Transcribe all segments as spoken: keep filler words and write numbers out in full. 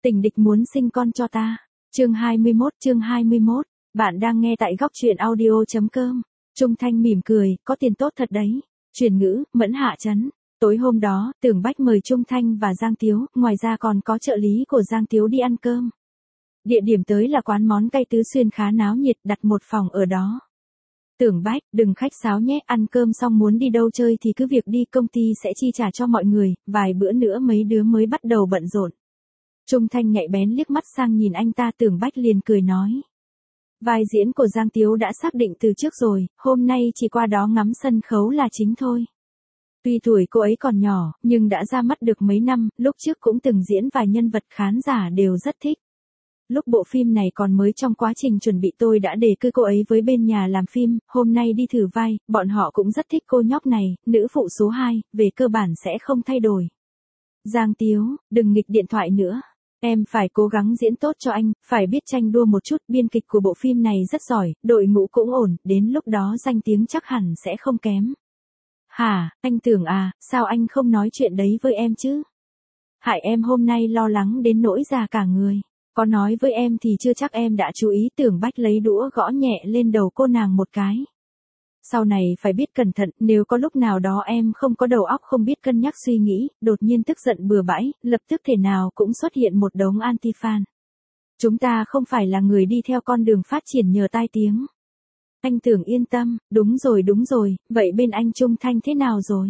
Tình địch muốn sinh con cho ta. Chương hai mươi mốt, chương hai mươi mốt. Bạn đang nghe tại góc truyện audio.com. Trung Thanh mỉm cười, có tiền tốt thật đấy. Truyền ngữ, Mẫn Hạ Trấn. Tối hôm đó, Tưởng Bách mời Trung Thanh và Giang Tiếu, ngoài ra còn có trợ lý của Giang Tiếu đi ăn cơm. Địa điểm tới là quán món cay Tứ Xuyên khá náo nhiệt, đặt một phòng ở đó. Tưởng Bách, đừng khách sáo nhé, ăn cơm xong muốn đi đâu chơi thì cứ việc đi, công ty sẽ chi trả cho mọi người, vài bữa nữa mấy đứa mới bắt đầu bận rộn. Trung Thanh nhạy bén liếc mắt sang nhìn anh ta, Tưởng Bách liền cười nói. Vai diễn của Giang Tiếu đã xác định từ trước rồi, hôm nay chỉ qua đó ngắm sân khấu là chính thôi. Tuy tuổi cô ấy còn nhỏ, nhưng đã ra mắt được mấy năm, lúc trước cũng từng diễn vài nhân vật khán giả đều rất thích. Lúc bộ phim này còn mới trong quá trình chuẩn bị tôi đã đề cử cô ấy với bên nhà làm phim, hôm nay đi thử vai, bọn họ cũng rất thích cô nhóc này, nữ phụ số hai, về cơ bản sẽ không thay đổi. Giang Tiếu, đừng nghịch điện thoại nữa. Em phải cố gắng diễn tốt cho anh, phải biết tranh đua một chút, biên kịch của bộ phim này rất giỏi, đội ngũ cũng ổn, đến lúc đó danh tiếng chắc hẳn sẽ không kém. Hả, anh Tưởng à, sao anh không nói chuyện đấy với em chứ? Hại em hôm nay lo lắng đến nỗi già cả người. Có nói với em thì chưa chắc em đã chú ý. Tưởng Bách lấy đũa gõ nhẹ lên đầu cô nàng một cái. Sau này phải biết cẩn thận, nếu có lúc nào đó em không có đầu óc không biết cân nhắc suy nghĩ, đột nhiên tức giận bừa bãi, lập tức thể nào cũng xuất hiện một đống anti-fan. Chúng ta không phải là người đi theo con đường phát triển nhờ tai tiếng. Anh Tưởng yên tâm, đúng rồi đúng rồi, vậy bên anh Trung Thanh thế nào rồi?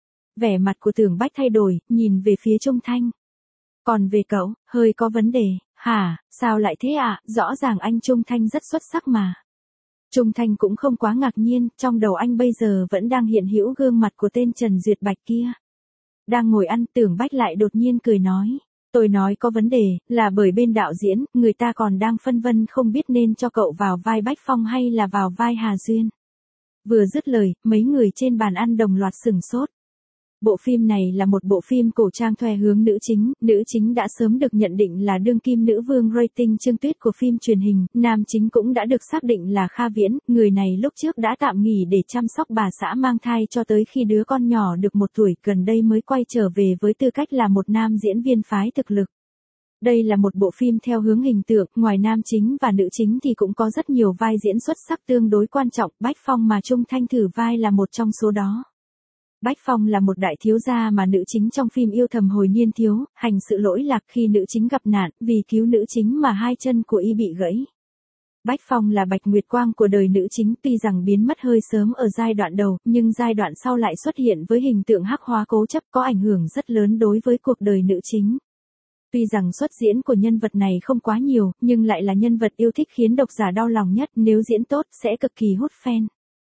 Vẻ mặt của Tưởng Bách thay đổi, nhìn về phía Trung Thanh. Còn về cậu, hơi có vấn đề, hả, sao lại thế ạ, à? Rõ ràng anh Trung Thanh rất xuất sắc mà. Trung Thanh cũng không quá ngạc nhiên, trong đầu anh bây giờ vẫn đang hiện hữu gương mặt của tên Trần Duyệt Bạch kia. Đang ngồi ăn, Tưởng Bách lại đột nhiên cười nói. Tôi nói có vấn đề, là bởi bên đạo diễn, người ta còn đang phân vân không biết nên cho cậu vào vai Bách Phong hay là vào vai Hà Duyên. Vừa dứt lời, mấy người trên bàn ăn đồng loạt sửng sốt. Bộ phim này là một bộ phim cổ trang thoe hướng nữ chính, nữ chính đã sớm được nhận định là đương kim nữ vương rating Trương Tuyết của phim truyền hình, nam chính cũng đã được xác định là Kha Viễn, người này lúc trước đã tạm nghỉ để chăm sóc bà xã mang thai cho tới khi đứa con nhỏ được một tuổi, gần đây mới quay trở về với tư cách là một nam diễn viên phái thực lực. Đây là một bộ phim theo hướng hình tượng, ngoài nam chính và nữ chính thì cũng có rất nhiều vai diễn xuất sắc tương đối quan trọng, Bách Phong mà Trung Thanh thử vai là một trong số đó. Bách Phong là một đại thiếu gia mà nữ chính trong phim yêu thầm hồi niên thiếu, hành sự lỗi lạc khi nữ chính gặp nạn, vì cứu nữ chính mà hai chân của y bị gãy. Bách Phong là bạch nguyệt quang của đời nữ chính, tuy rằng biến mất hơi sớm ở giai đoạn đầu, nhưng giai đoạn sau lại xuất hiện với hình tượng hắc hóa cố chấp có ảnh hưởng rất lớn đối với cuộc đời nữ chính. Tuy rằng xuất diễn của nhân vật này không quá nhiều, nhưng lại là nhân vật yêu thích khiến độc giả đau lòng nhất, nếu diễn tốt sẽ cực kỳ hút fan.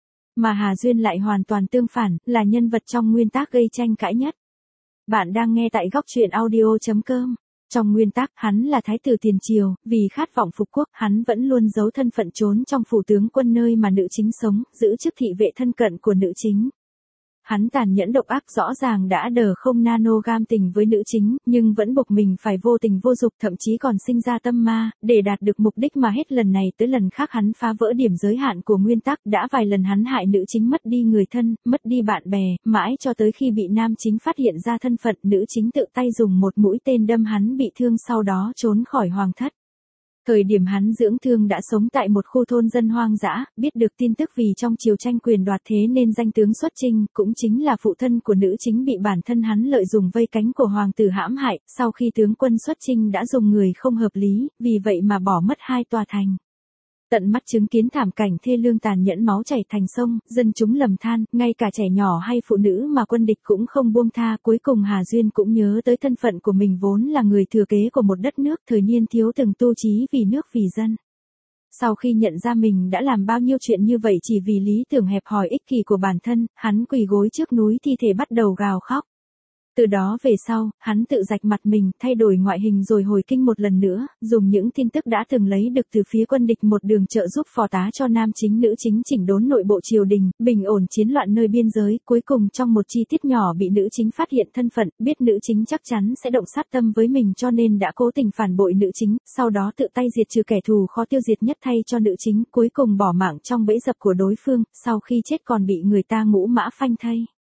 Mà Hà Duyên lại hoàn toàn tương phản, là nhân vật trong nguyên tác gây tranh cãi nhất. Bạn đang nghe tại góc truyện audio.com. Trong nguyên tác, hắn là thái tử tiền triều, vì khát vọng phục quốc, hắn vẫn luôn giấu thân phận trốn trong phủ tướng quân nơi mà nữ chính sống, giữ chức thị vệ thân cận của nữ chính. Hắn tàn nhẫn độc ác rõ ràng đã đờ không nano gam tình với nữ chính, nhưng vẫn buộc mình phải vô tình vô dục, thậm chí còn sinh ra tâm ma, để đạt được mục đích mà hết lần này tới lần khác hắn phá vỡ điểm giới hạn của nguyên tắc, đã vài lần hắn hại nữ chính mất đi người thân, mất đi bạn bè, mãi cho tới khi bị nam chính phát hiện ra thân phận, nữ chính tự tay dùng một mũi tên đâm hắn bị thương, sau đó trốn khỏi hoàng thất. Thời điểm hắn dưỡng thương đã sống tại một khu thôn dân hoang dã, biết được tin tức vì trong triều tranh quyền đoạt thế nên danh tướng Xuất Trinh, cũng chính là phụ thân của nữ chính bị bản thân hắn lợi dụng vây cánh của hoàng tử hãm hại, sau khi tướng quân Xuất Trinh đã dùng người không hợp lý, vì vậy mà bỏ mất hai tòa thành. Tận mắt chứng kiến thảm cảnh thê lương tàn nhẫn máu chảy thành sông, dân chúng lầm than, ngay cả trẻ nhỏ hay phụ nữ mà quân địch cũng không buông tha, cuối cùng Hà Duyên cũng nhớ tới thân phận của mình vốn là người thừa kế của một đất nước, thời niên thiếu từng tu chí vì nước vì dân. Sau khi nhận ra mình đã làm bao nhiêu chuyện như vậy chỉ vì lý tưởng hẹp hòi ích kỷ của bản thân, hắn quỳ gối trước núi thi thể bắt đầu gào khóc. Từ đó về sau, hắn tự rạch mặt mình, thay đổi ngoại hình rồi hồi kinh một lần nữa, dùng những tin tức đã từng lấy được từ phía quân địch một đường trợ giúp phò tá cho nam chính nữ chính chỉnh đốn nội bộ triều đình, bình ổn chiến loạn nơi biên giới, cuối cùng trong một chi tiết nhỏ bị nữ chính phát hiện thân phận, biết nữ chính chắc chắn sẽ động sát tâm với mình cho nên đã cố tình phản bội nữ chính, sau đó tự tay diệt trừ kẻ thù khó tiêu diệt nhất thay cho nữ chính, cuối cùng bỏ mạng trong bẫy dập của đối phương, sau khi chết còn bị người ta ngũ mã phanh thây.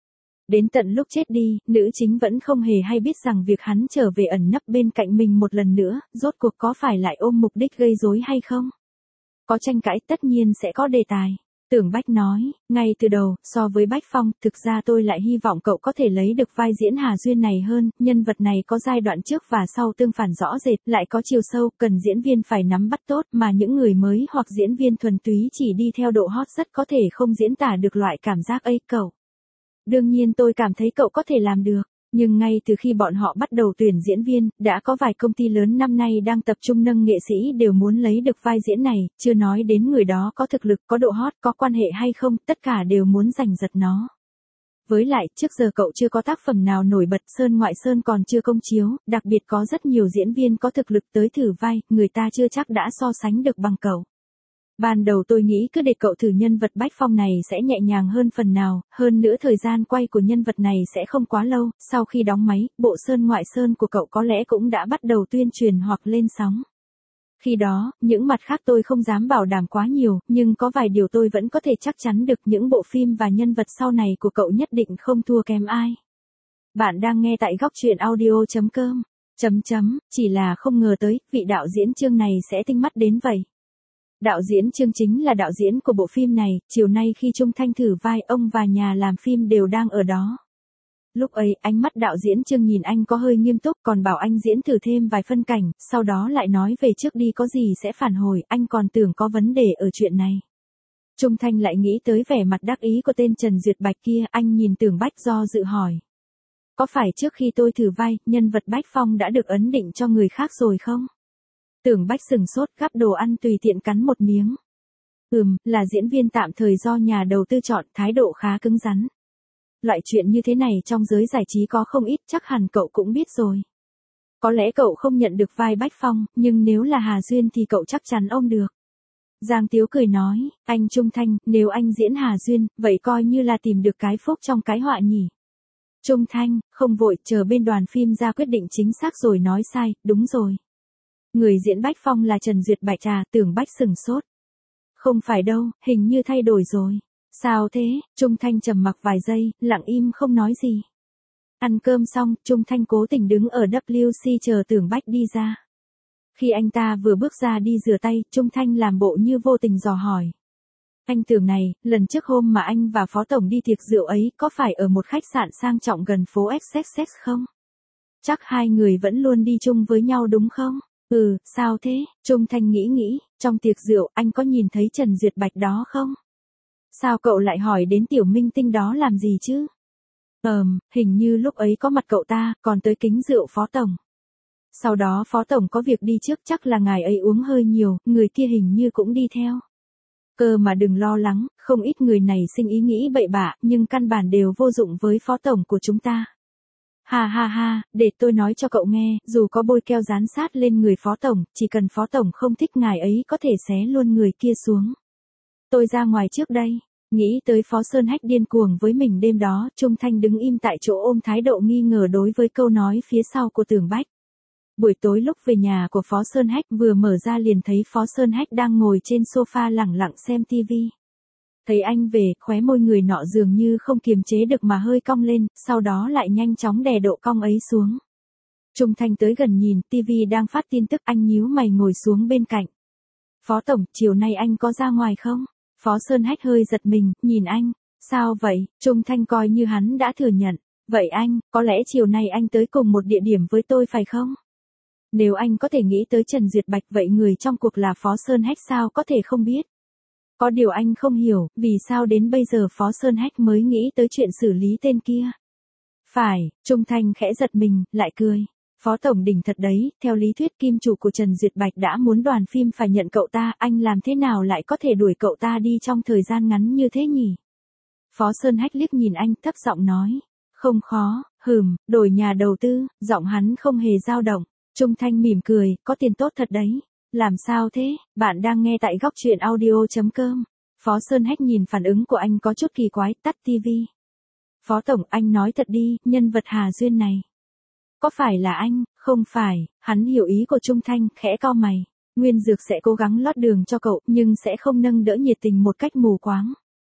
Đến tận lúc chết đi, nữ chính vẫn không hề hay biết rằng việc hắn trở về ẩn nấp bên cạnh mình một lần nữa, rốt cuộc có phải lại ôm mục đích gây rối hay không? Có tranh cãi tất nhiên sẽ có đề tài. Tưởng Bách nói, ngay từ đầu, so với Bách Phong, thực ra tôi lại hy vọng cậu có thể lấy được vai diễn Hà Duyên này hơn, nhân vật này có giai đoạn trước và sau tương phản rõ rệt, lại có chiều sâu, cần diễn viên phải nắm bắt tốt, mà những người mới hoặc diễn viên thuần túy chỉ đi theo độ hot rất có thể không diễn tả được loại cảm giác ấy cậu. Đương nhiên tôi cảm thấy cậu có thể làm được. Nhưng ngay từ khi bọn họ bắt đầu tuyển diễn viên, đã có vài công ty lớn năm nay đang tập trung nâng nghệ sĩ đều muốn lấy được vai diễn này, chưa nói đến người đó có thực lực, có độ hot, có quan hệ hay không, tất cả đều muốn giành giật nó. Với lại, trước giờ cậu chưa có tác phẩm nào nổi bật, Sơn Ngoại Sơn còn chưa công chiếu, đặc biệt có rất nhiều diễn viên có thực lực tới thử vai, người ta chưa chắc đã so sánh được bằng cậu. Ban đầu tôi nghĩ cứ để cậu thử nhân vật Bách Phong này sẽ nhẹ nhàng hơn phần nào, hơn nữa thời gian quay của nhân vật này sẽ không quá lâu, sau khi đóng máy, bộ Sơn Ngoại Sơn của cậu có lẽ cũng đã bắt đầu tuyên truyền hoặc lên sóng. Khi đó, những mặt khác tôi không dám bảo đảm quá nhiều, nhưng có vài điều tôi vẫn có thể chắc chắn được, những bộ phim và nhân vật sau này của cậu nhất định không thua kém ai. Bạn đang nghe tại góc truyện audio chấm com. Chấm chấm, chỉ là không ngờ tới, vị đạo diễn Trương này sẽ tinh mắt đến vậy. Đạo diễn Trương chính là đạo diễn của bộ phim này, chiều nay khi Trung Thanh thử vai ông và nhà làm phim đều đang ở đó. Lúc ấy, ánh mắt đạo diễn Trương nhìn anh có hơi nghiêm túc, còn bảo anh diễn thử thêm vài phân cảnh, sau đó lại nói về trước đi có gì sẽ phản hồi, anh còn tưởng có vấn đề ở chuyện này. Trung Thanh lại nghĩ tới vẻ mặt đắc ý của tên Trần Duyệt Bạch kia, anh nhìn Tưởng Bách do dự hỏi. Có phải trước khi tôi thử vai, nhân vật Bách Phong đã được ấn định cho người khác rồi không? Tưởng Bách sừng sốt, gắp đồ ăn tùy tiện cắn một miếng. Ừm, là diễn viên tạm thời do nhà đầu tư chọn, thái độ khá cứng rắn. Loại chuyện như thế này trong giới giải trí có không ít, chắc hẳn cậu cũng biết rồi. Có lẽ cậu không nhận được vai Bách Phong, nhưng nếu là Hà Duyên thì cậu chắc chắn ôm được. Giang Tiếu cười nói, anh Trung Thanh, nếu anh diễn Hà Duyên, vậy coi như là tìm được cái phúc trong cái họa nhỉ. Trung Thanh, không vội, chờ bên đoàn phim ra quyết định chính xác rồi nói sai, đúng rồi. Người diễn Bách Phong là Trần Duyệt Bạch à, Tưởng Bách sừng sốt. Không phải đâu, hình như thay đổi rồi. Sao thế? Trung Thanh trầm mặc vài giây, lặng im không nói gì. Ăn cơm xong, Trung Thanh cố tình đứng ở W C chờ Tưởng Bách đi ra. Khi anh ta vừa bước ra đi rửa tay, Trung Thanh làm bộ như vô tình dò hỏi. Anh Tưởng này, lần trước hôm mà anh và Phó Tổng đi tiệc rượu ấy, có phải ở một khách sạn sang trọng gần phố Essex không? Chắc hai người vẫn luôn đi chung với nhau đúng không? Ừ, sao thế? Trung Thanh nghĩ nghĩ, trong tiệc rượu, anh có nhìn thấy Trần Duyệt Bạch đó không? Sao cậu lại hỏi đến tiểu minh tinh đó làm gì chứ? Ờm, hình như lúc ấy có mặt cậu ta, còn tới kính rượu Phó Tổng. Sau đó Phó Tổng có việc đi trước, chắc là ngài ấy uống hơi nhiều, người kia hình như cũng đi theo. Cơ mà đừng lo lắng, không ít người này sinh ý nghĩ bậy bạ, nhưng căn bản đều vô dụng với Phó Tổng của chúng ta. Ha ha ha, để tôi nói cho cậu nghe, dù có bôi keo dán sát lên người Phó Tổng, chỉ cần Phó Tổng không thích ngài ấy có thể xé luôn người kia xuống. Tôi ra ngoài trước đây, nghĩ tới Phó Sơn Hách điên cuồng với mình đêm đó, Trung Thanh đứng im tại chỗ ôm thái độ nghi ngờ đối với câu nói phía sau của Tưởng Bách. Buổi tối lúc về nhà của Phó Sơn Hách vừa mở ra liền thấy Phó Sơn Hách đang ngồi trên sofa lẳng lặng xem tivi. Thấy anh về, khóe môi người nọ dường như không kiềm chế được mà hơi cong lên, sau đó lại nhanh chóng đè độ cong ấy xuống. Trung Thanh tới gần nhìn, tivi đang phát tin tức, anh nhíu mày ngồi xuống bên cạnh. Phó Tổng, chiều nay anh có ra ngoài không? Phó Sơn Hách hơi giật mình, nhìn anh. Sao vậy? Trung Thanh coi như hắn đã thừa nhận. Vậy anh, có lẽ chiều nay anh tới cùng một địa điểm với tôi phải không? Nếu anh có thể nghĩ tới Trần Duyệt Bạch vậy người trong cuộc là Phó Sơn Hách sao có thể không biết? Có điều anh không hiểu, vì sao đến bây giờ Phó Sơn Hách mới nghĩ tới chuyện xử lý tên kia. Phải, Trung Thanh khẽ giật mình, lại cười. Phó Tổng đỉnh thật đấy, theo lý thuyết kim chủ của Trần Duyệt Bạch đã muốn đoàn phim phải nhận cậu ta, anh làm thế nào lại có thể đuổi cậu ta đi trong thời gian ngắn như thế nhỉ? Phó Sơn Hách liếc nhìn anh, thấp giọng nói. Không khó, hừm, đổi nhà đầu tư, giọng hắn không hề dao động. Trung Thanh mỉm cười, có tiền tốt thật đấy. Làm sao thế? Bạn đang nghe tại góc truyện audio chấm com. Phó Sơn Hách nhìn phản ứng của anh có chút kỳ quái, tắt tivi. Phó Tổng, anh nói thật đi, nhân vật Hà Duyên này. Có phải là anh? Không phải, hắn hiểu ý của Trung Thanh, khẽ cau mày. Nguyên Dược sẽ cố gắng lót đường cho cậu, nhưng sẽ không nâng đỡ nhiệt tình một cách mù quáng.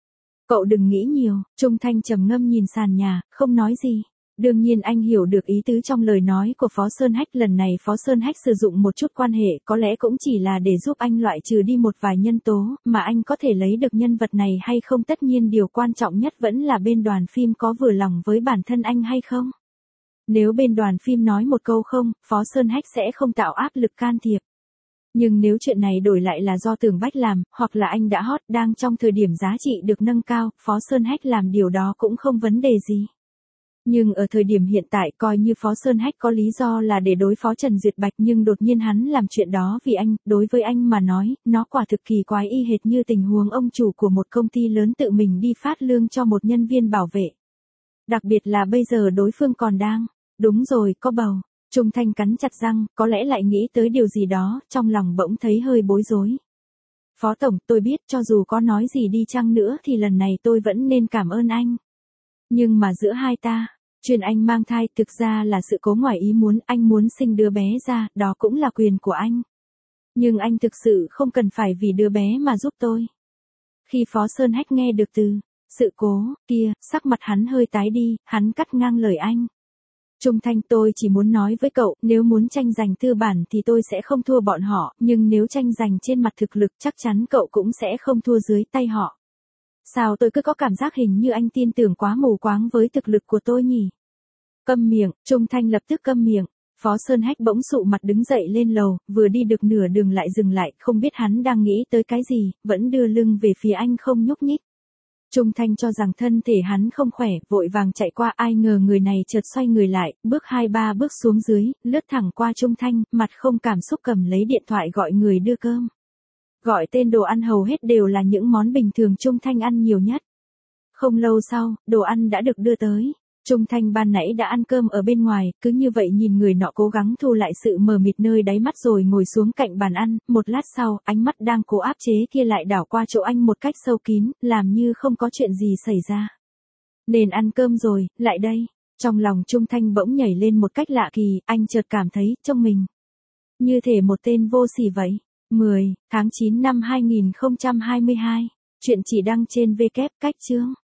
Cậu đừng nghĩ nhiều, Trung Thanh trầm ngâm nhìn sàn nhà, không nói gì. Đương nhiên anh hiểu được ý tứ trong lời nói của Phó Sơn Hách, lần này Phó Sơn Hách sử dụng một chút quan hệ có lẽ cũng chỉ là để giúp anh loại trừ đi một vài nhân tố, mà anh có thể lấy được nhân vật này hay không, tất nhiên điều quan trọng nhất vẫn là bên đoàn phim có vừa lòng với bản thân anh hay không. Nếu bên đoàn phim nói một câu không, Phó Sơn Hách sẽ không tạo áp lực can thiệp. Nhưng nếu chuyện này đổi lại là do Tưởng Bách làm, hoặc là anh đã hot đang trong thời điểm giá trị được nâng cao, Phó Sơn Hách làm điều đó cũng không vấn đề gì. Nhưng ở thời điểm hiện tại coi như Phó Sơn Hách có lý do là để đối phó Trần Duyệt Bạch, nhưng đột nhiên hắn làm chuyện đó vì anh, đối với anh mà nói, nó quả thực kỳ quái, y hệt như tình huống ông chủ của một công ty lớn tự mình đi phát lương cho một nhân viên bảo vệ. Đặc biệt là bây giờ đối phương còn đang, đúng rồi, có bầu. Trung Thanh cắn chặt răng, có lẽ lại nghĩ tới điều gì đó, trong lòng bỗng thấy hơi bối rối. Phó Tổng, tôi biết cho dù có nói gì đi chăng nữa thì lần này tôi vẫn nên cảm ơn anh. Nhưng mà giữa hai ta, chuyện anh mang thai thực ra là sự cố ngoài ý muốn, anh muốn sinh đứa bé ra, đó cũng là quyền của anh. Nhưng anh thực sự không cần phải vì đứa bé mà giúp tôi. Khi Phó Sơn Hách nghe được từ sự cố kia, sắc mặt hắn hơi tái đi, hắn cắt ngang lời anh. Trung Thanh, tôi chỉ muốn nói với cậu, nếu muốn tranh giành tư bản thì tôi sẽ không thua bọn họ, nhưng nếu tranh giành trên mặt thực lực chắc chắn cậu cũng sẽ không thua dưới tay họ. Sao tôi cứ có cảm giác hình như anh tin tưởng quá mù quáng với thực lực của tôi nhỉ? Câm miệng, Trung Thanh lập tức câm miệng. Phó Sơn Hách bỗng sụ mặt đứng dậy lên lầu, vừa đi được nửa đường lại dừng lại, không biết hắn đang nghĩ tới cái gì, vẫn đưa lưng về phía anh không nhúc nhích. Trung Thanh cho rằng thân thể hắn không khỏe, vội vàng chạy qua, ai ngờ người này chợt xoay người lại, bước hai ba bước xuống dưới, lướt thẳng qua Trung Thanh, mặt không cảm xúc cầm lấy điện thoại gọi người đưa cơm. Gọi tên đồ ăn hầu hết đều là những món bình thường Trung Thanh ăn nhiều nhất. Không lâu sau, đồ ăn đã được đưa tới. Trung Thanh ban nãy đã ăn cơm ở bên ngoài, cứ như vậy nhìn người nọ cố gắng thu lại sự mờ mịt nơi đáy mắt rồi ngồi xuống cạnh bàn ăn, một lát sau, ánh mắt đang cố áp chế kia lại đảo qua chỗ anh một cách sâu kín, làm như không có chuyện gì xảy ra. Nên ăn cơm rồi, lại đây. Trong lòng Trung Thanh bỗng nhảy lên một cách lạ kỳ, anh chợt cảm thấy, trong mình như thể một tên vô sỉ vậy. mười tháng chín năm hai nghìn không trăm hai mươi hai. Chuyện chỉ đăng trên W cách chương.